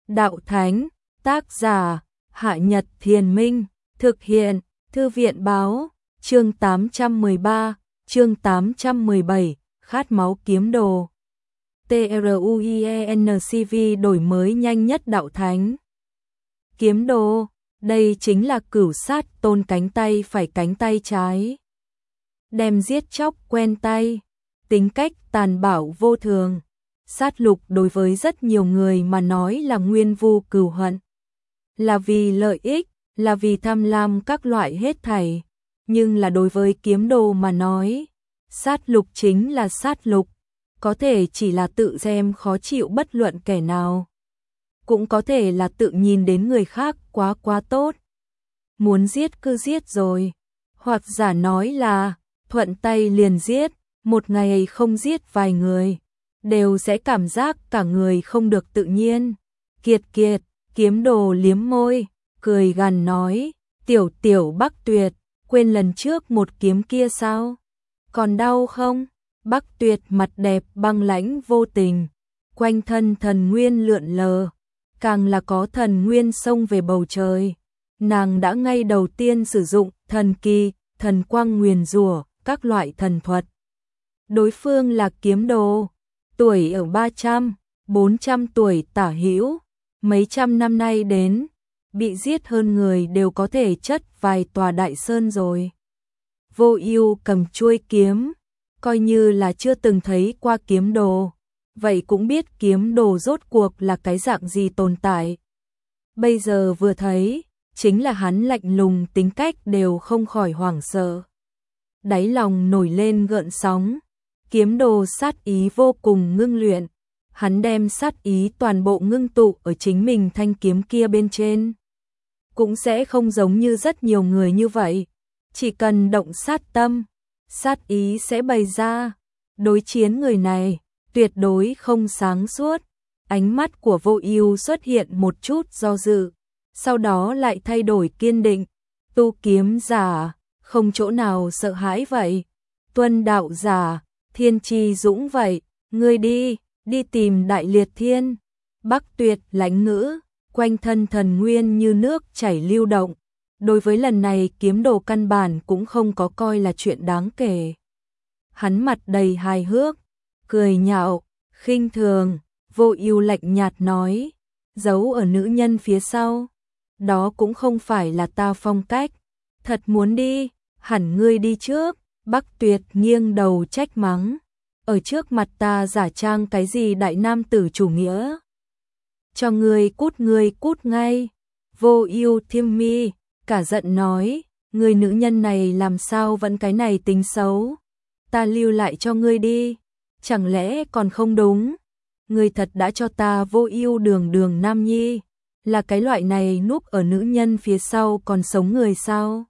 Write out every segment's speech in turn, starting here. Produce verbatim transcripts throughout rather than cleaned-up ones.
Đạo Thánh, tác giả, Hạ Nhật Thiền Minh, thực hiện, Thư viện Báo, chương tám trăm mười ba, chương tám trăm mười bảy, khát máu kiếm đồ. TRUIENCV đổi mới nhanh nhất Đạo Thánh. Kiếm đồ, đây chính là cửu sát tôn cánh tay phải cánh tay trái. Đem giết chóc quen tay, tính cách tàn bạo vô thường. Sát lục đối với rất nhiều người mà nói là nguyên vu cừu hận. Là vì lợi ích, là vì tham lam các loại hết thảy. Nhưng là đối với kiếm đồ mà nói, sát lục chính là sát lục. Có thể chỉ là tự xem khó chịu bất luận kẻ nào. Cũng có thể là tự nhìn đến người khác quá quá tốt. Muốn giết cứ giết rồi. Hoặc giả nói là thuận tay liền giết, một ngày không giết vài người, đều sẽ cảm giác cả người không được tự nhiên. Kiệt kiệt, kiếm đồ liếm môi, cười gằn nói, tiểu tiểu Bắc Tuyệt, quên lần trước một kiếm kia sao? Còn đau không? Bắc Tuyệt mặt đẹp băng lãnh vô tình, quanh thân thần nguyên lượn lờ, càng là có thần nguyên xông về bầu trời. Nàng đã ngay đầu tiên sử dụng thần kỳ, thần quang nguyền rủa, các loại thần thuật. Đối phương là kiếm đồ, tuổi ở ba trăm, bốn trăm tuổi tả hữu, mấy trăm năm nay đến, bị giết hơn người đều có thể chất vài tòa đại sơn rồi. Vô Ưu cầm chuôi kiếm, coi như là chưa từng thấy qua kiếm đồ, vậy cũng biết kiếm đồ rốt cuộc là cái dạng gì tồn tại. Bây giờ vừa thấy, chính là hắn lạnh lùng tính cách đều không khỏi hoảng sợ. Đáy lòng nổi lên gợn sóng, kiếm đồ sát ý vô cùng ngưng luyện, hắn đem sát ý toàn bộ ngưng tụ ở chính mình thanh kiếm kia bên trên. Cũng sẽ không giống như rất nhiều người như vậy, chỉ cần động sát tâm, sát ý sẽ bày ra. Đối chiến người này, tuyệt đối không sáng suốt. Ánh mắt của Vô Ưu xuất hiện một chút do dự, sau đó lại thay đổi kiên định. Tu kiếm giả, không chỗ nào sợ hãi vậy. Tuân đạo giả, thiên chi dũng vậy. Ngươi đi, đi tìm Đại Liệt Thiên. Bắc Tuyệt lãnh ngữ, quanh thân thần nguyên như nước chảy lưu động. Đối với lần này kiếm đồ căn bản cũng không có coi là chuyện đáng kể. Hắn mặt đầy hài hước, cười nhạo, khinh thường. Vô Ưu lạnh nhạt nói, giấu ở nữ nhân phía sau, đó cũng không phải là ta phong cách. Thật muốn đi, hẳn ngươi đi trước. Bắc Tuyệt nghiêng đầu trách mắng, ở trước mặt ta giả trang cái gì đại nam tử chủ nghĩa? Cho ngươi cút, ngươi cút ngay. Vô Ưu thiêm mi, cả giận nói, người nữ nhân này làm sao vẫn cái này tính xấu? Ta lưu lại cho ngươi đi, chẳng lẽ còn không đúng? Ngươi thật đã cho ta Vô Ưu đường đường nam nhi, là cái loại này núp ở nữ nhân phía sau còn sống người sao?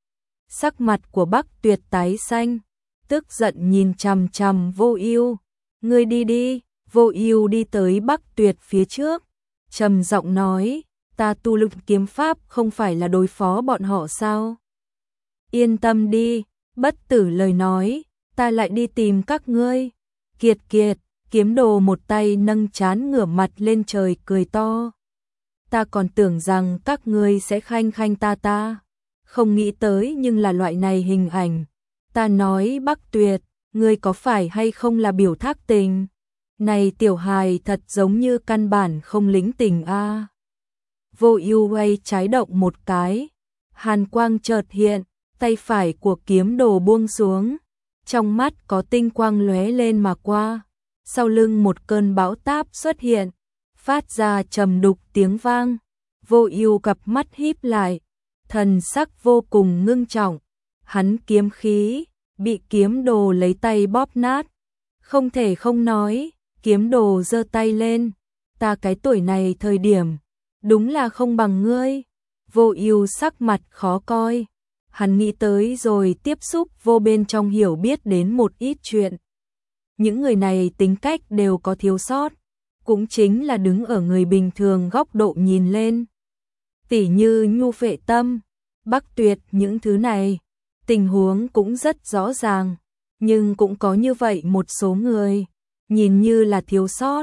Sắc mặt của Bắc Tuyệt tái xanh, tức giận nhìn chằm chằm Vô Ưu. Ngươi đi đi. Vô Ưu đi tới Bắc Tuyệt phía trước, trầm giọng nói, ta tu luyện kiếm pháp không phải là đối phó bọn họ sao? Yên tâm đi, bất tử lời nói, ta lại đi tìm các ngươi. Kiệt kiệt, kiếm đồ một tay nâng trán ngửa mặt lên trời cười to. Ta còn tưởng rằng các ngươi sẽ khanh khanh ta ta, không nghĩ tới nhưng là loại này hình ảnh. Ta nói Bắc Tuyệt, ngươi có phải hay không là biểu thác tình? Này tiểu hài thật giống như căn bản không lĩnh tình a. À. Vô Ưu quay trái động một cái, hàn quang chợt hiện, tay phải của kiếm đồ buông xuống, trong mắt có tinh quang lóe lên mà qua, sau lưng một cơn bão táp xuất hiện, phát ra trầm đục tiếng vang. Vô Ưu cặp mắt híp lại, thần sắc vô cùng ngưng trọng, hắn kiếm khí bị kiếm đồ lấy tay bóp nát. Không thể không nói, kiếm đồ giơ tay lên, ta cái tuổi này thời điểm, đúng là không bằng ngươi. Vô Ưu sắc mặt khó coi, hắn nghĩ tới rồi tiếp xúc vô bên trong hiểu biết đến một ít chuyện. Những người này tính cách đều có thiếu sót, cũng chính là đứng ở người bình thường góc độ nhìn lên. Tỉ như nhu phệ tâm, Bắc Tuyệt những thứ này, tình huống cũng rất rõ ràng, nhưng cũng có như vậy một số người, nhìn như là thiếu sót,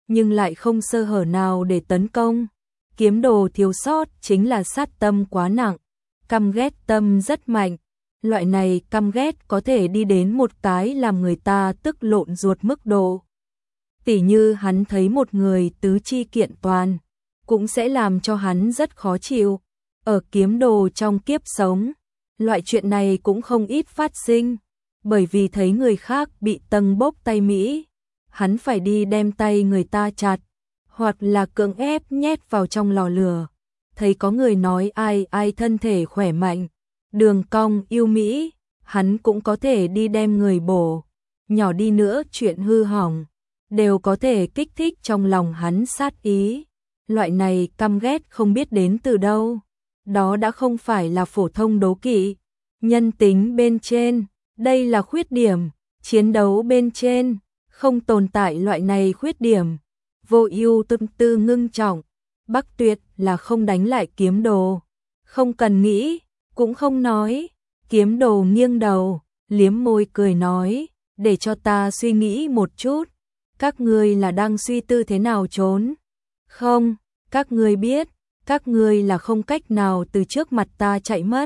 nhưng lại không sơ hở nào để tấn công. Kiếm đồ thiếu sót chính là sát tâm quá nặng, căm ghét tâm rất mạnh. Loại này căm ghét có thể đi đến một cái làm người ta tức lộn ruột mức độ. Tỉ như hắn thấy một người tứ chi kiện toàn, cũng sẽ làm cho hắn rất khó chịu. Ở kiếm đồ trong kiếp sống, loại chuyện này cũng không ít phát sinh, bởi vì thấy người khác bị tâng bốc tay Mỹ, hắn phải đi đem tay người ta chặt, hoặc là cưỡng ép nhét vào trong lò lửa. Thấy có người nói ai ai thân thể khỏe mạnh, đường cong yêu Mỹ, hắn cũng có thể đi đem người bổ. Nhỏ đi nữa chuyện hư hỏng, đều có thể kích thích trong lòng hắn sát ý. Loại này căm ghét không biết đến từ đâu. Đó đã không phải là phổ thông đố kỵ. Nhân tính bên trên, đây là khuyết điểm. Chiến đấu bên trên, không tồn tại loại này khuyết điểm. Vô Ưu tâm tư ngưng trọng. Bắc Tuyệt là không đánh lại kiếm đồ. Không cần nghĩ, cũng không nói. Kiếm đồ nghiêng đầu, liếm môi cười nói, để cho ta suy nghĩ một chút. Các ngươi là đang suy tư thế nào trốn? Không, các ngươi biết, các ngươi là không cách nào từ trước mặt ta chạy mất.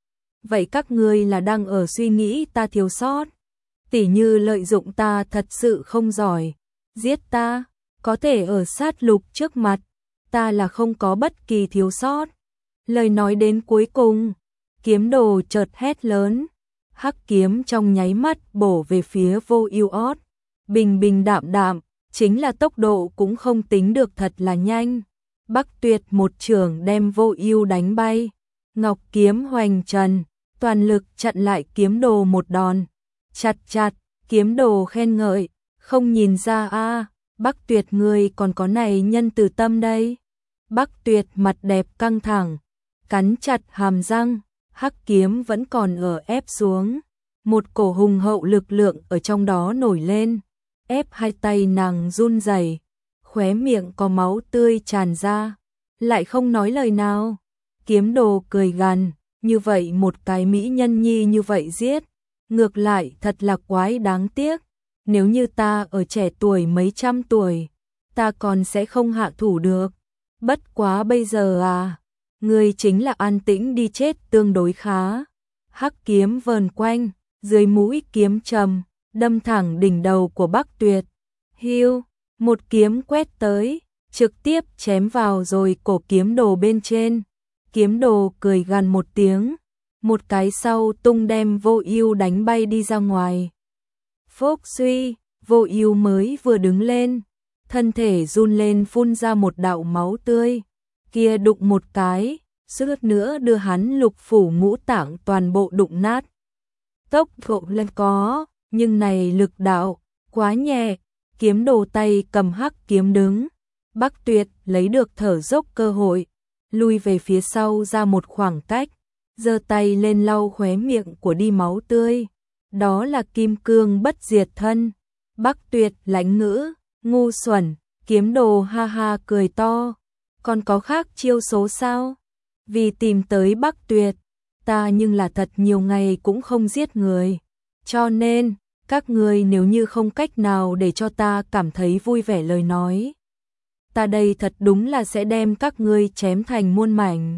Vậy các ngươi là đang ở suy nghĩ ta thiếu sót. Tỉ như lợi dụng ta thật sự không giỏi, giết ta, có thể ở sát lục trước mặt, ta là không có bất kỳ thiếu sót. Lời nói đến cuối cùng, kiếm đồ chợt hét lớn, hắc kiếm trong nháy mắt bổ về phía Vô Ưu ót. Bình bình đạm đạm, chính là tốc độ cũng không tính được thật là nhanh. Bắc Tuyệt một chưởng đem Vô Ưu đánh bay. Ngọc kiếm hoành trần, toàn lực chặn lại kiếm đồ một đòn. Chặt chặt, kiếm đồ khen ngợi, không nhìn ra a, à, Bắc Tuyệt ngươi còn có này nhân từ tâm đây. Bắc Tuyệt mặt đẹp căng thẳng, cắn chặt hàm răng, hắc kiếm vẫn còn ở ép xuống. Một cổ hùng hậu lực lượng ở trong đó nổi lên, ép hai tay nàng run rẩy, khóe miệng có máu tươi tràn ra, lại không nói lời nào. Kiếm đồ cười gằn, như vậy một cái mỹ nhân nhi như vậy giết, ngược lại thật là quái đáng tiếc. Nếu như ta ở trẻ tuổi mấy trăm tuổi, ta còn sẽ không hạ thủ được. Bất quá bây giờ à, ngươi chính là an tĩnh đi chết tương đối khá. Hắc kiếm vờn quanh, dưới mũi kiếm trầm, đâm thẳng đỉnh đầu của Bắc Tuyệt. Hiu, một kiếm quét tới, trực tiếp chém vào rồi cổ kiếm đồ bên trên. Kiếm đồ cười gằn một tiếng, một cái sau tung đem Vô Ưu đánh bay đi ra ngoài. Phốc suy, Vô Ưu mới vừa đứng lên, thân thể run lên phun ra một đạo máu tươi. Kia đụng một cái, suýt nữa đưa hắn lục phủ ngũ tạng toàn bộ đụng nát. Tốc độ lên có, nhưng này lực đạo quá nhẹ. Kiếm đồ tay cầm hắc kiếm đứng. Bắc Tuyệt lấy được thở dốc cơ hội, lui về phía sau ra một khoảng cách, giơ tay lên lau khóe miệng của đi máu tươi. Đó là kim cương bất diệt thân. Bắc Tuyệt lãnh ngữ, ngu xuẩn. Kiếm đồ ha ha cười to, còn có khác chiêu số sao? Vì tìm tới Bắc Tuyệt, ta nhưng là thật nhiều ngày cũng không giết người. Cho nên, các người nếu như không cách nào để cho ta cảm thấy vui vẻ lời nói, ta đây thật đúng là sẽ đem các ngươi chém thành muôn mảnh.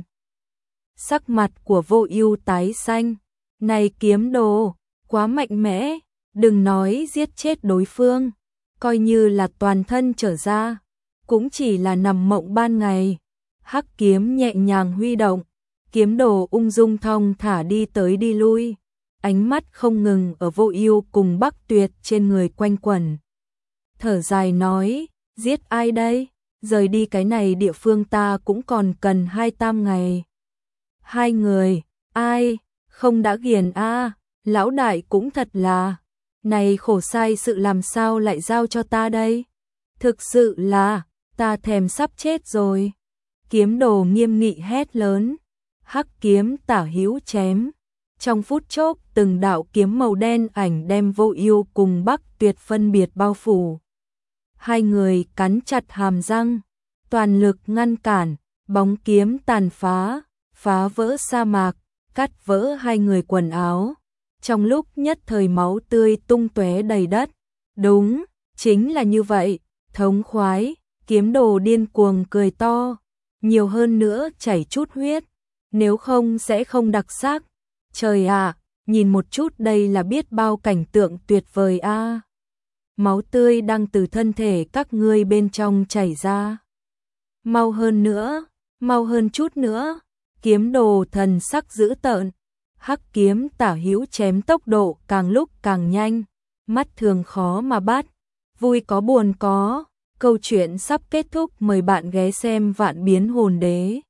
Sắc mặt của Vô Ưu tái xanh, này kiếm đồ, quá mạnh mẽ, đừng nói giết chết đối phương, coi như là toàn thân trở ra, cũng chỉ là nằm mộng ban ngày. Hắc kiếm nhẹ nhàng huy động, kiếm đồ ung dung thong thả đi tới đi lui, ánh mắt không ngừng ở Vô Ưu cùng Bắc Tuyệt trên người quanh quẩn. Thở dài nói, giết ai đây? Rời đi cái này địa phương ta cũng còn cần hai tam ngày. Hai người, ai, không đã ghiền a, à, lão đại cũng thật là, này khổ sai sự làm sao lại giao cho ta đây? Thực sự là, ta thèm sắp chết rồi. Kiếm đồ nghiêm nghị hét lớn, hắc kiếm tả hữu chém. Trong phút chốc từng đạo kiếm màu đen ảnh đem Vô Ưu cùng Bắc Tuyệt phân biệt bao phủ. Hai người cắn chặt hàm răng, toàn lực ngăn cản, bóng kiếm tàn phá, phá vỡ sa mạc, cắt vỡ hai người quần áo. Trong lúc nhất thời máu tươi tung tóe đầy đất. Đúng, chính là như vậy, thống khoái, kiếm đồ điên cuồng cười to, nhiều hơn nữa chảy chút huyết, nếu không sẽ không đặc sắc. Trời ạ, nhìn một chút đây là biết bao cảnh tượng tuyệt vời a. Máu tươi đang từ thân thể các ngươi bên trong chảy ra. Mau hơn nữa, mau hơn chút nữa. Kiếm đồ thần sắc dữ tợn, hắc kiếm tả hữu chém tốc độ càng lúc càng nhanh, mắt thường khó mà bắt, vui có buồn có. Câu chuyện sắp kết thúc, mời bạn ghé xem Vạn Biến Hồn Đế.